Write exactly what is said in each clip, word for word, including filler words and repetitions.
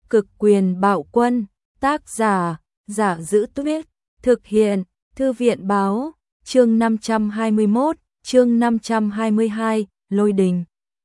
Cực quyền bạo quân, tác giả, Giả Giữ Tuyết, thực hiện, Thư viện báo, chương năm trăm hai mươi mốt, chương năm trăm hai mươi hai, lôi đình.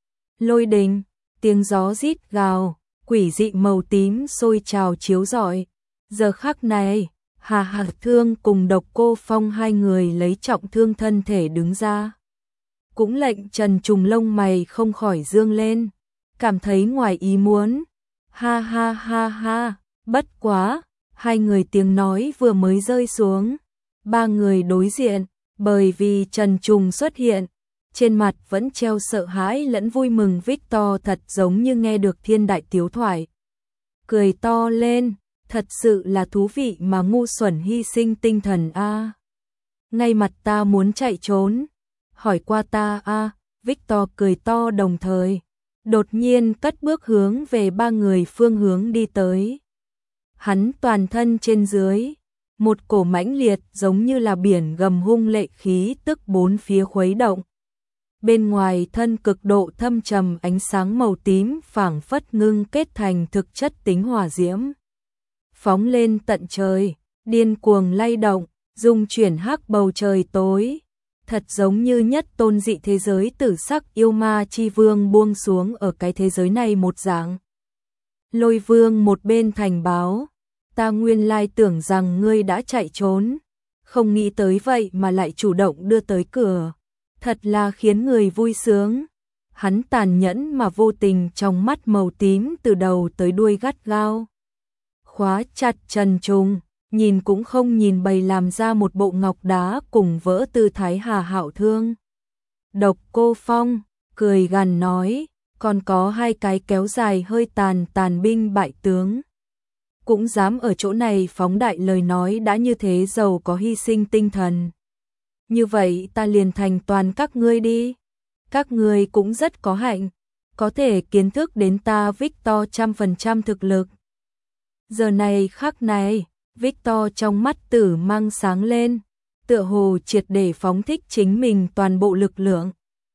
Lôi đình, tiếng gió rít gào, quỷ dị màu tím sôi trào chiếu rọi. Giờ khắc này, Hà Hà Thương cùng Độc Cô Phong hai người lấy trọng thương thân thể đứng ra. Cũng lệnh Trần Trùng lông mày không khỏi dương lên, cảm thấy ngoài ý muốn. Ha ha ha ha, bất quá, hai người tiếng nói vừa mới rơi xuống. Ba người đối diện, bởi vì Trần Trùng xuất hiện, trên mặt vẫn treo sợ hãi lẫn vui mừng. Victor thật giống như nghe được thiên đại tiếu thoại. Cười to lên, thật sự là thú vị mà ngu xuẩn hy sinh tinh thần a. Ngay mặt ta muốn chạy trốn, hỏi qua ta a. Victor cười to đồng thời, đột nhiên cất bước hướng về ba người phương hướng đi tới. Hắn toàn thân trên dưới, một cổ mãnh liệt giống như là biển gầm hung lệ khí tức bốn phía khuấy động. Bên ngoài thân cực độ thâm trầm ánh sáng màu tím phảng phất ngưng kết thành thực chất tính hỏa diễm. Phóng lên tận trời, điên cuồng lay động, dung chuyển hắc bầu trời tối. Thật giống như nhất tôn dị thế giới tử sắc yêu ma chi vương buông xuống ở cái thế giới này một dạng. Lôi vương một bên thành báo, ta nguyên lai tưởng rằng ngươi đã chạy trốn, không nghĩ tới vậy mà lại chủ động đưa tới cửa, thật là khiến người vui sướng. Hắn tàn nhẫn mà vô tình, trong mắt màu tím từ đầu tới đuôi gắt gao khóa chặt Trần Trùng, nhìn cũng không nhìn, bày làm ra một bộ ngọc đá cùng vỡ tư thái Hà Hạo Thương. Độc Cô Phong cười gằn nói, còn có hai cái kéo dài hơi tàn tàn binh bại tướng, cũng dám ở chỗ này phóng đại lời nói, đã như thế giàu có hy sinh tinh thần. Như vậy ta liền thành toàn các ngươi đi. Các ngươi cũng rất có hạnh, có thể kiến thức đến ta Victor trăm phần trăm thực lực. Giờ này khắc này, Victor trong mắt tử mang sáng lên, tựa hồ triệt để phóng thích chính mình toàn bộ lực lượng.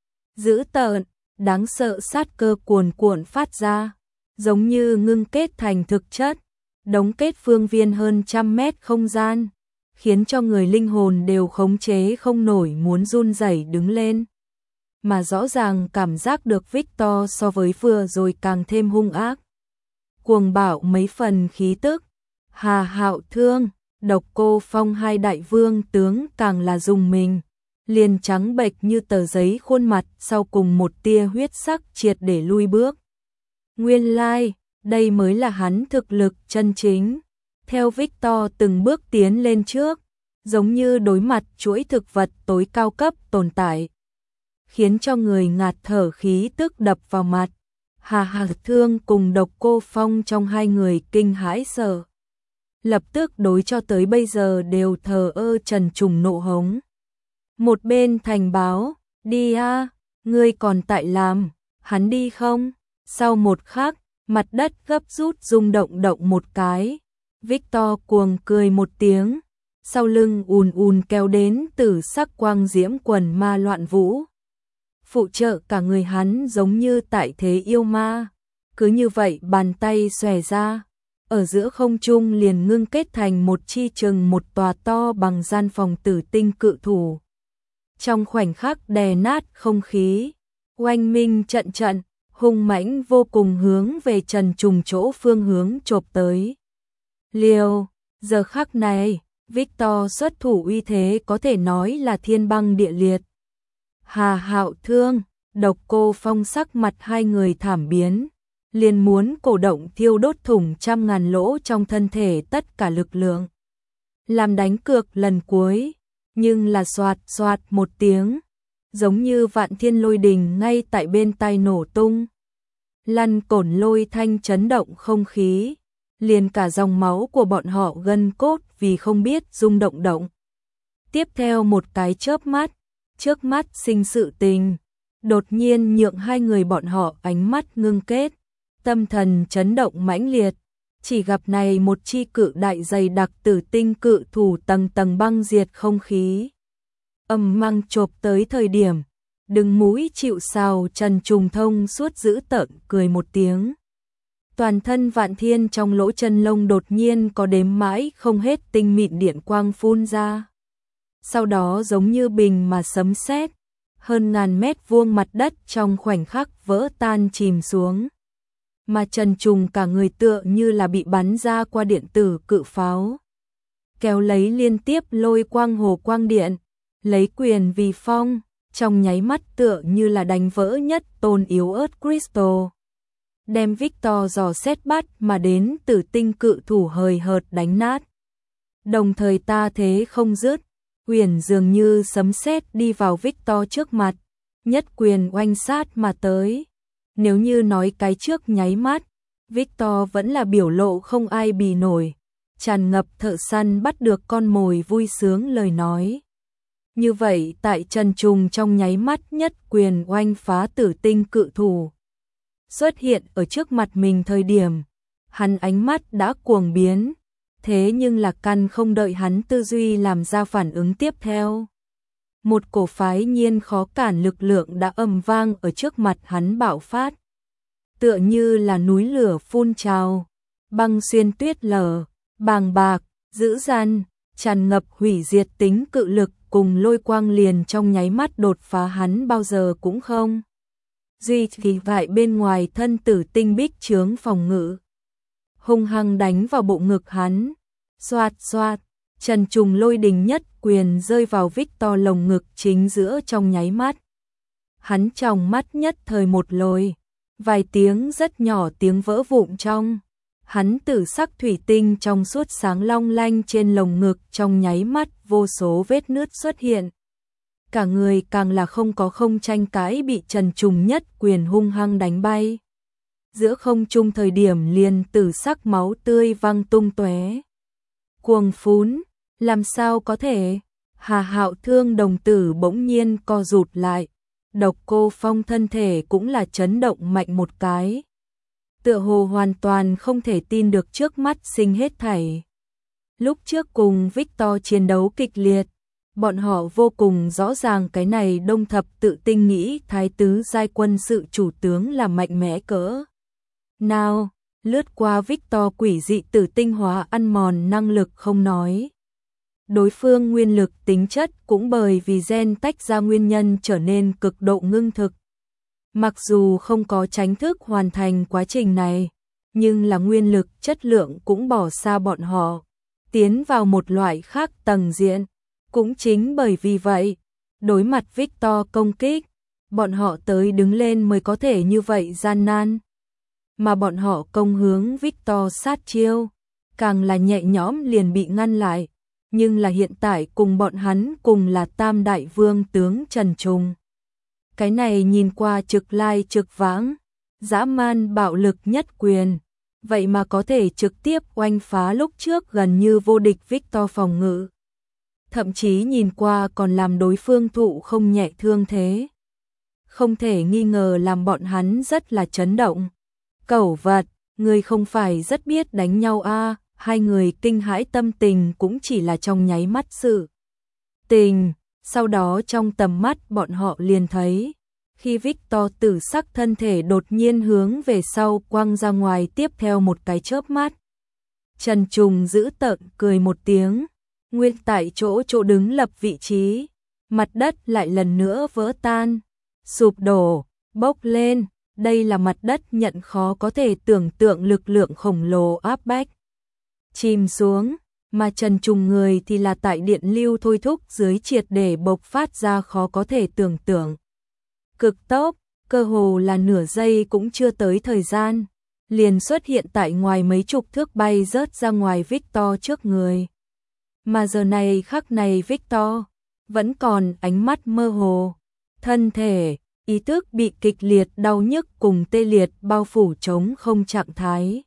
Dữ tợn, đáng sợ sát cơ cuồn cuộn phát ra, giống như ngưng kết thành thực chất, đóng kết phương viên hơn trăm mét không gian, khiến cho người linh hồn đều khống chế không nổi, muốn run rẩy đứng lên. Mà rõ ràng cảm giác được Victor so với vừa rồi càng thêm hung ác, cuồng bạo mấy phần khí tức. Hà Hạo Thương, Độc Cô Phong hai đại vương tướng càng là dùng mình, liền trắng bệch như tờ giấy khuôn mặt, sau cùng một tia huyết sắc triệt để lui bước. Nguyên lai, đây mới là hắn thực lực chân chính. Theo Victor từng bước tiến lên trước, giống như đối mặt chuỗi thực vật tối cao cấp tồn tại, khiến cho người ngạt thở khí tức đập vào mặt. Hà Hà Thương cùng Độc Cô Phong trong hai người kinh hãi sợ, lập tức đối cho tới bây giờ đều thờ ơ Trần Trùng nộ hống. Một bên thành báo, đi a, ngươi còn tại làm, hắn đi không? Sau một khắc, mặt đất gấp rút rung động động một cái. Victor cuồng cười một tiếng, sau lưng ùn ùn kéo đến tử sắc quang diễm quần ma loạn vũ. Phụ trợ cả người hắn giống như tại thế yêu ma, cứ như vậy bàn tay xòe ra, ở giữa không trung liền ngưng kết thành một chi chừng một tòa to bằng gian phòng tử tinh cự thủ. Trong khoảnh khắc đè nát không khí, oanh minh trận trận, hung mãnh vô cùng hướng về Trần Trùng chỗ phương hướng chộp tới. Liêu, giờ khắc này, Victor xuất thủ uy thế có thể nói là thiên băng địa liệt. Hà Hạo Thương, Độc Cô Phong sắc mặt hai người thảm biến, liền muốn cổ động thiêu đốt thủng trăm ngàn lỗ trong thân thể tất cả lực lượng, làm đánh cược lần cuối. Nhưng là xoạt xoạt một tiếng, giống như vạn thiên lôi đình ngay tại bên tai nổ tung. Lăn cổn lôi thanh chấn động không khí, liền cả dòng máu của bọn họ gân cốt vì không biết rung động động. Tiếp theo một cái chớp mắt, trước mắt sinh sự tình, đột nhiên nhượng hai người bọn họ ánh mắt ngưng kết, tâm thần chấn động mãnh liệt. Chỉ gặp này một chi cự đại dày đặc tử tinh cự thủ tầng tầng băng diệt không khí, ầm mang chộp tới thời điểm, đừng mũi chịu sào Trần Trùng thông suốt giữ tợn cười một tiếng. Toàn thân Vạn Thiên trong lỗ chân lông đột nhiên có đếm mãi không hết tinh mịn điện quang phun ra. Sau đó giống như bình mà sấm sét, hơn ngàn mét vuông mặt đất trong khoảnh khắc vỡ tan chìm xuống. Mà Trần Trùng cả người tựa như là bị bắn ra qua điện tử cự pháo. Kéo lấy liên tiếp lôi quang hồ quang điện, lấy quyền vì phong, trong nháy mắt tựa như là đánh vỡ nhất tôn yếu ớt Crystal. Đem Victor dò xét bắt mà đến tử tinh cự thủ hời hợt đánh nát. Đồng thời ta thế không dứt, quyền dường như sấm sét đi vào Victor trước mặt, nhất quyền oanh sát mà tới. Nếu như nói cái trước nháy mắt, Victor vẫn là biểu lộ không ai bì nổi, tràn ngập thợ săn bắt được con mồi vui sướng lời nói. Như vậy tại Trần Trùng trong nháy mắt nhất quyền oanh phá tử tinh cự thủ xuất hiện ở trước mặt mình thời điểm, hắn ánh mắt đã cuồng biến, thế nhưng là căn không đợi hắn tư duy làm ra phản ứng tiếp theo. Một cổ phái nhiên khó cản lực lượng đã ầm vang ở trước mặt hắn bạo phát. Tựa như là núi lửa phun trào, băng xuyên tuyết lở, bàng bạc, dữ dằn, tràn ngập hủy diệt tính cự lực cùng lôi quang liền trong nháy mắt đột phá hắn bao giờ cũng không. Duy kỳ vại bên ngoài thân tử tinh bích chướng phòng ngự. Hung hăng đánh vào bộ ngực hắn. Xoạt xoạt, Trần Trùng lôi đình nhất quyền rơi vào Victor lồng ngực chính giữa trong nháy mắt. Hắn trong mắt nhất thời một lồi, vài tiếng rất nhỏ tiếng vỡ vụn trong. Hắn tử sắc thủy tinh trong suốt sáng long lanh trên lồng ngực trong nháy mắt vô số vết nứt xuất hiện. Cả người càng là không có không tranh cãi bị Trần Trùng nhất quyền hung hăng đánh bay. Giữa không trung thời điểm liền tử sắc máu tươi văng tung tóe. Cuồng phún, làm sao có thể? Hà Hạo Thương đồng tử bỗng nhiên co rụt lại. Độc Cô Phong thân thể cũng là chấn động mạnh một cái. Tựa hồ hoàn toàn không thể tin được trước mắt sinh hết thảy. Lúc trước cùng Victor chiến đấu kịch liệt, bọn họ vô cùng rõ ràng cái này đông thập tự tinh nghĩ thái tứ giai quân sự chủ tướng là mạnh mẽ cỡ. Nào, lướt qua Victor quỷ dị tử tinh hóa ăn mòn năng lực không nói. Đối phương nguyên lực tính chất cũng bởi vì gen tách ra nguyên nhân trở nên cực độ ngưng thực. Mặc dù không có tránh thức hoàn thành quá trình này, nhưng là nguyên lực chất lượng cũng bỏ xa bọn họ, tiến vào một loại khác tầng diện. Cũng chính bởi vì vậy, đối mặt Victor công kích, bọn họ tới đứng lên mới có thể như vậy gian nan. Mà bọn họ công hướng Victor sát chiêu, càng là nhẹ nhõm liền bị ngăn lại. Nhưng là hiện tại cùng bọn hắn cùng là Tam Đại Vương tướng Trần Trùng. Cái này nhìn qua trực lai trực vãng, dã man bạo lực nhất quyền, vậy mà có thể trực tiếp oanh phá lúc trước gần như vô địch Victor phòng ngự. Thậm chí nhìn qua còn làm đối phương thụ không nhẹ thương thế. Không thể nghi ngờ làm bọn hắn rất là chấn động. Cẩu vật, người không phải rất biết đánh nhau a à, hai người kinh hãi tâm tình cũng chỉ là trong nháy mắt sự tình. Sau đó trong tầm mắt bọn họ liền thấy, khi Victor tử sắc thân thể đột nhiên hướng về sau quăng ra ngoài tiếp theo một cái chớp mắt. Trần Trùng giữ tợn cười một tiếng, nguyên tại chỗ chỗ đứng lập vị trí, mặt đất lại lần nữa vỡ tan, sụp đổ, bốc lên, đây là mặt đất nhận khó có thể tưởng tượng lực lượng khổng lồ áp bách. Chìm xuống, mà Trần Trùng người thì là tại điện lưu thôi thúc dưới triệt để bộc phát ra khó có thể tưởng tượng. Cực tốc, cơ hồ là nửa giây cũng chưa tới thời gian, liền xuất hiện tại ngoài mấy chục thước bay rớt ra ngoài Victor trước người. Mà giờ này khắc này Victor vẫn còn ánh mắt mơ hồ, thân thể, ý thức bị kịch liệt đau nhức cùng tê liệt bao phủ trống không trạng thái.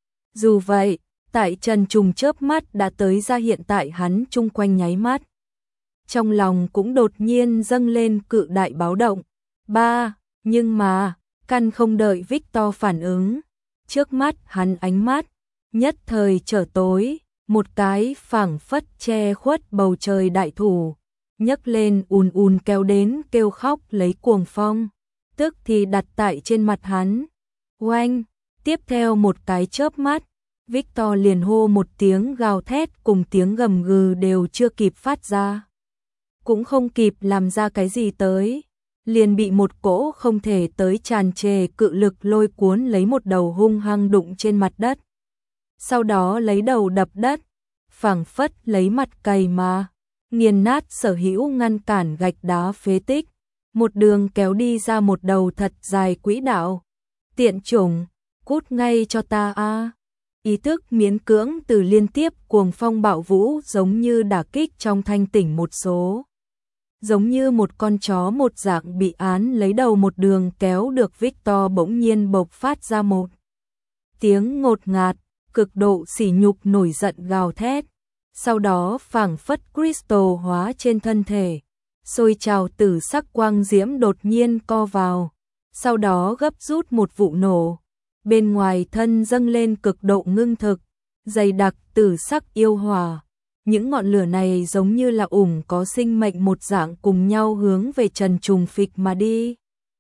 Dù vậy, tại Trần Trùng chớp mắt đã tới ra hiện tại hắn chung quanh nháy mắt. Trong lòng cũng đột nhiên dâng lên cự đại báo động. Ba, nhưng mà, căn không đợi Victor phản ứng. Trước mắt hắn ánh mắt, nhất thời trở tối, một cái phảng phất che khuất bầu trời đại thủ, nhấc lên ùn ùn kéo đến kêu khóc lấy cuồng phong, tức thì đặt tại trên mặt hắn. Oanh, Tiếp theo một cái chớp mắt, Victor liền hô một tiếng gào thét cùng tiếng gầm gừ đều chưa kịp phát ra. Cũng không kịp làm ra cái gì tới, liền bị một cỗ không thể tới tràn trề cự lực lôi cuốn lấy một đầu hung hăng đụng trên mặt đất. Sau đó lấy đầu đập đất, phảng phất lấy mặt cày mà, nghiền nát sở hữu ngăn cản gạch đá phế tích, một đường kéo đi ra một đầu thật dài quỹ đạo. Tiện chủng, cút ngay cho ta a. Ý thức miễn cưỡng từ liên tiếp cuồng phong bạo vũ giống như đả kích trong thanh tỉnh một số. Giống như một con chó một dạng bị án lấy đầu một đường kéo được Victor bỗng nhiên bộc phát ra một tiếng ngột ngạt, cực độ sỉ nhục nổi giận gào thét. Sau đó phảng phất crystal hóa trên thân thể, sôi trào tử sắc quang diễm đột nhiên co vào, sau đó gấp rút một vụ nổ. Bên ngoài thân dâng lên cực độ ngưng thực, dày đặc tử sắc yêu hỏa. Những ngọn lửa này giống như là ủng có sinh mệnh một dạng cùng nhau hướng về Trần Trùng phịch mà đi.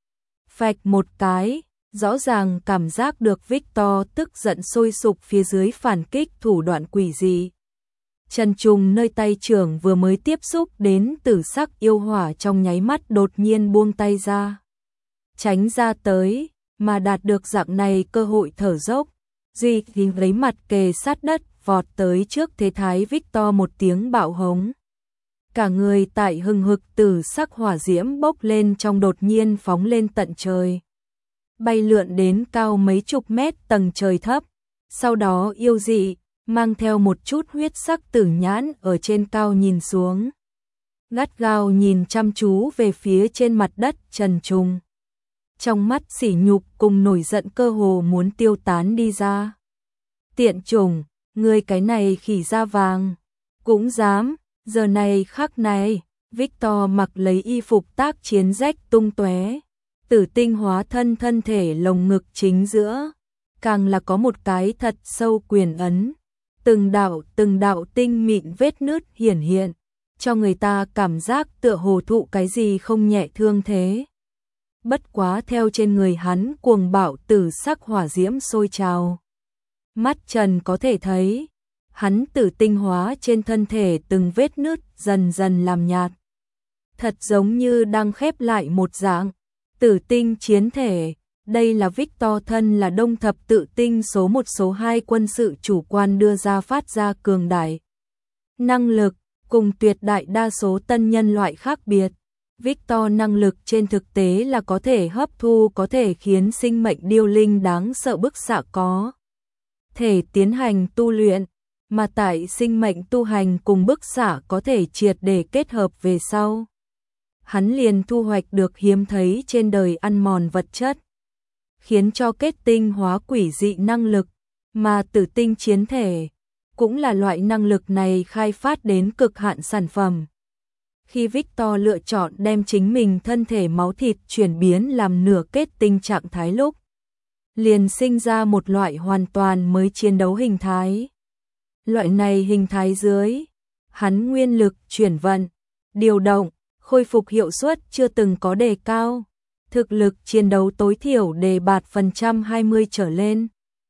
Phạch một cái, rõ ràng cảm giác được Victor tức giận sôi sục phía dưới phản kích thủ đoạn quỷ dị. Trần Trùng nơi tay trưởng vừa mới tiếp xúc đến tử sắc yêu hỏa trong nháy mắt đột nhiên buông tay ra. Tránh ra tới, mà đạt được dạng này cơ hội thở dốc. Duy thì lấy mặt kề sát đất vọt tới trước thế thái Victor một tiếng bạo hống. Cả người tại hừng hực tử sắc hỏa diễm bốc lên trong đột nhiên phóng lên tận trời. Bay lượn đến cao mấy chục mét tầng trời thấp. Sau đó yêu dị, mang theo một chút huyết sắc tử nhãn ở trên cao nhìn xuống. Gắt gao nhìn chăm chú về phía trên mặt đất Trần Trùng. Trong mắt sỉ nhục cùng nổi giận cơ hồ muốn tiêu tán đi ra. Tiện chủng, ngươi cái này khỉ da vàng, cũng dám, giờ này khắc này, Victor mặc lấy y phục tác chiến rách tung tóe, tử tinh hóa thân thân thể lồng ngực chính giữa, càng là có một cái thật sâu quyền ấn, từng đạo từng đạo tinh mịn vết nứt hiển hiện, cho người ta cảm giác tựa hồ thụ cái gì không nhẹ thương thế. Bất quá theo trên người hắn cuồng bạo tử sắc hỏa diễm sôi trào. Mắt Trần có thể thấy, hắn tử tinh hóa trên thân thể từng vết nứt dần dần làm nhạt. Thật giống như đang khép lại một dạng, tử tinh chiến thể, đây là Victor thân là đông thập tự tinh số một số hai quân sự chủ quan đưa ra phát ra cường đại. Năng lực, cùng tuyệt đại đa số tân nhân loại khác biệt. Victor năng lực trên thực tế là có thể hấp thu có thể khiến sinh mệnh điêu linh đáng sợ bức xạ có thể tiến hành tu luyện, mà tại sinh mệnh tu hành cùng bức xạ có thể triệt để kết hợp về sau. Hắn liền thu hoạch được hiếm thấy trên đời ăn mòn vật chất, khiến cho kết tinh hóa quỷ dị năng lực, mà tử tinh chiến thể cũng là loại năng lực này khai phát đến cực hạn sản phẩm. Khi Victor lựa chọn đem chính mình thân thể máu thịt chuyển biến làm nửa kết tinh trạng thái lúc, liền sinh ra một loại hoàn toàn mới chiến đấu hình thái. Loại này hình thái dưới, hắn nguyên lực chuyển vận, điều động, khôi phục hiệu suất chưa từng có đề cao, thực lực chiến đấu tối thiểu đề bạt phần trăm hai mươi trở lên,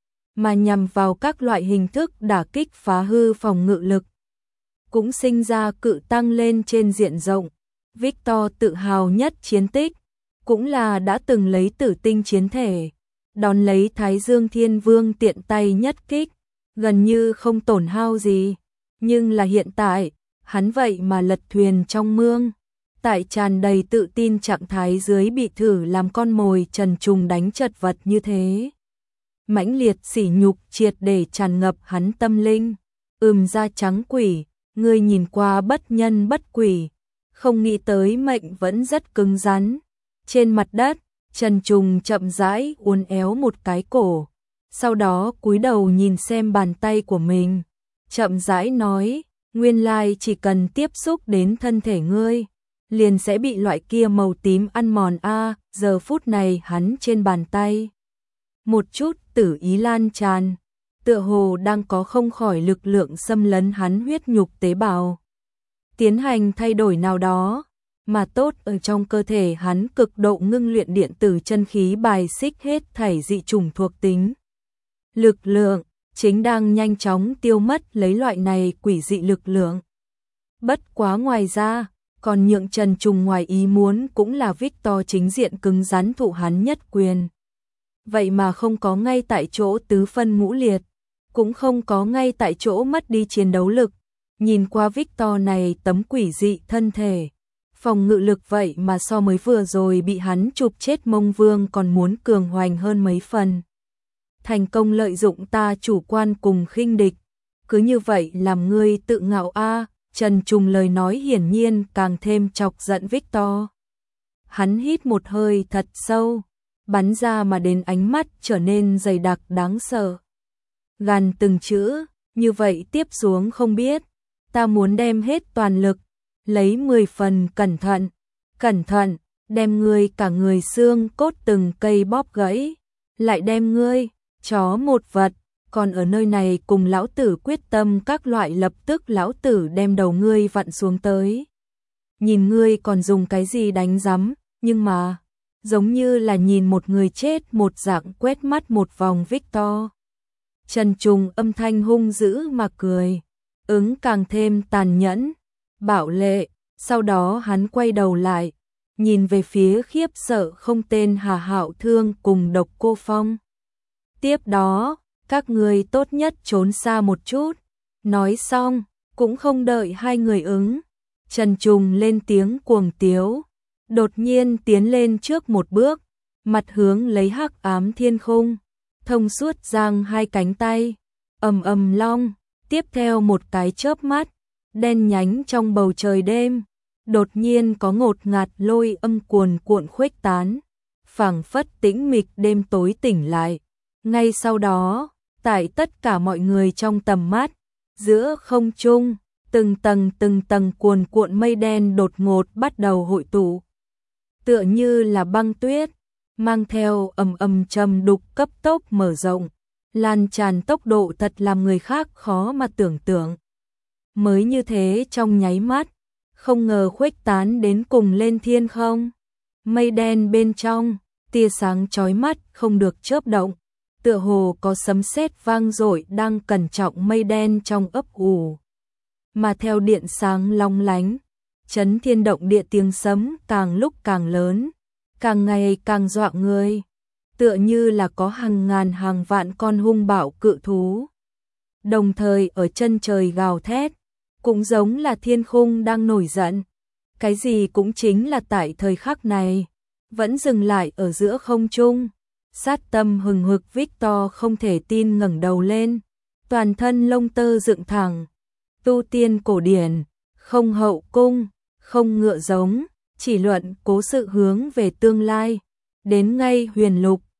mà nhằm vào các loại hình thức đả kích phá hư phòng ngự lực, cũng sinh ra cự tăng lên trên diện rộng. Victor tự hào nhất chiến tích, cũng là đã từng lấy tử tinh chiến thể, đón lấy Thái Dương Thiên Vương tiện tay nhất kích, gần như không tổn hao gì, nhưng là hiện tại, hắn vậy mà lật thuyền trong mương, tại tràn đầy tự tin trạng thái dưới bị thử làm con mồi Trần Trùng đánh chật vật như thế. Mãnh liệt sỉ nhục triệt để tràn ngập hắn tâm linh, ừm da trắng quỷ, ngươi nhìn qua bất nhân bất quỷ, không nghĩ tới mệnh vẫn rất cứng rắn. Trên mặt đất, Trần Trùng chậm rãi uốn éo một cái cổ, sau đó cúi đầu nhìn xem bàn tay của mình, chậm rãi nói, nguyên lai chỉ cần tiếp xúc đến thân thể ngươi, liền sẽ bị loại kia màu tím ăn mòn a. Giờ phút này hắn trên bàn tay, một chút tử ý lan tràn, tựa hồ đang có không khỏi lực lượng xâm lấn hắn huyết nhục tế bào, tiến hành thay đổi nào đó, mà tốt ở trong cơ thể hắn cực độ ngưng luyện điện tử chân khí bài xích hết thảy dị chủng thuộc tính, lực lượng, chính đang nhanh chóng tiêu mất lấy loại này quỷ dị lực lượng. Bất quá ngoài ra, còn nhượng Trần Trùng ngoài ý muốn cũng là Victor chính diện cứng rắn thụ hắn nhất quyền. Vậy mà không có ngay tại chỗ tứ phân ngũ liệt, cũng không có ngay tại chỗ mất đi chiến đấu lực. Nhìn qua Victor này tấm quỷ dị thân thể, phòng ngự lực vậy mà so mới vừa rồi bị hắn chụp chết Mông Vương còn muốn cường hoành hơn mấy phần. Thành công lợi dụng ta chủ quan cùng khinh địch, cứ như vậy làm ngươi tự ngạo a. Trần Trùng lời nói hiển nhiên càng thêm chọc giận Victor. Hắn hít một hơi thật sâu, bắn ra mà đến ánh mắt trở nên dày đặc đáng sợ. Gàn từng chữ, như vậy tiếp xuống không biết, ta muốn đem hết toàn lực, lấy mười phần cẩn thận, cẩn thận, đem ngươi cả người xương cốt từng cây bóp gãy, lại đem ngươi, chó một vật, còn ở nơi này cùng lão tử quyết tâm các loại lập tức lão tử đem đầu ngươi vặn xuống tới. Nhìn ngươi còn dùng cái gì đánh rắm, nhưng mà, giống như là nhìn một người chết một dạng quét mắt một vòng Victor. Trần Trùng âm thanh hung dữ mà cười, ứng càng thêm tàn nhẫn, bạo lệ, sau đó hắn quay đầu lại, nhìn về phía khiếp sợ không tên Hà Hạo Thương cùng Độc Cô Phong. Tiếp đó, các người tốt nhất trốn xa một chút. Nói xong, cũng không đợi hai người ứng. Trần Trùng lên tiếng cuồng tiếu, đột nhiên tiến lên trước một bước, mặt hướng lấy hắc ám thiên khung, thông suốt giang hai cánh tay, ầm ầm long, tiếp theo một cái chớp mắt, đen nhánh trong bầu trời đêm, đột nhiên có ngột ngạt lôi âm cuồn cuộn khuếch tán, phảng phất tĩnh mịch đêm tối tỉnh lại. Ngay sau đó, tại tất cả mọi người trong tầm mắt, giữa không trung, từng tầng từng tầng cuồn cuộn mây đen đột ngột bắt đầu hội tụ. Tựa như là băng tuyết, mang theo ầm ầm trầm đục cấp tốc mở rộng, lan tràn tốc độ thật làm người khác khó mà tưởng tượng. Mới như thế trong nháy mắt, không ngờ khuếch tán đến cùng lên thiên không. Mây đen bên trong, tia sáng chói mắt không được chớp động, tựa hồ có sấm sét vang dội đang cẩn trọng mây đen trong ấp ủ. Mà theo điện sáng long lánh, chấn thiên động địa tiếng sấm càng lúc càng lớn, càng ngày càng dọa người, tựa như là có hàng ngàn hàng vạn con hung bạo cự thú. Đồng thời ở chân trời gào thét, cũng giống là thiên khung đang nổi giận. Cái gì cũng chính là tại thời khắc này, vẫn dừng lại ở giữa không trung. Sát tâm hừng hực Victor không thể tin ngẩng đầu lên, toàn thân lông tơ dựng thẳng. Tu tiên cổ điển, không hậu cung, không ngựa giống, chỉ luận cố sự hướng về tương lai. Đến ngay huyền lục,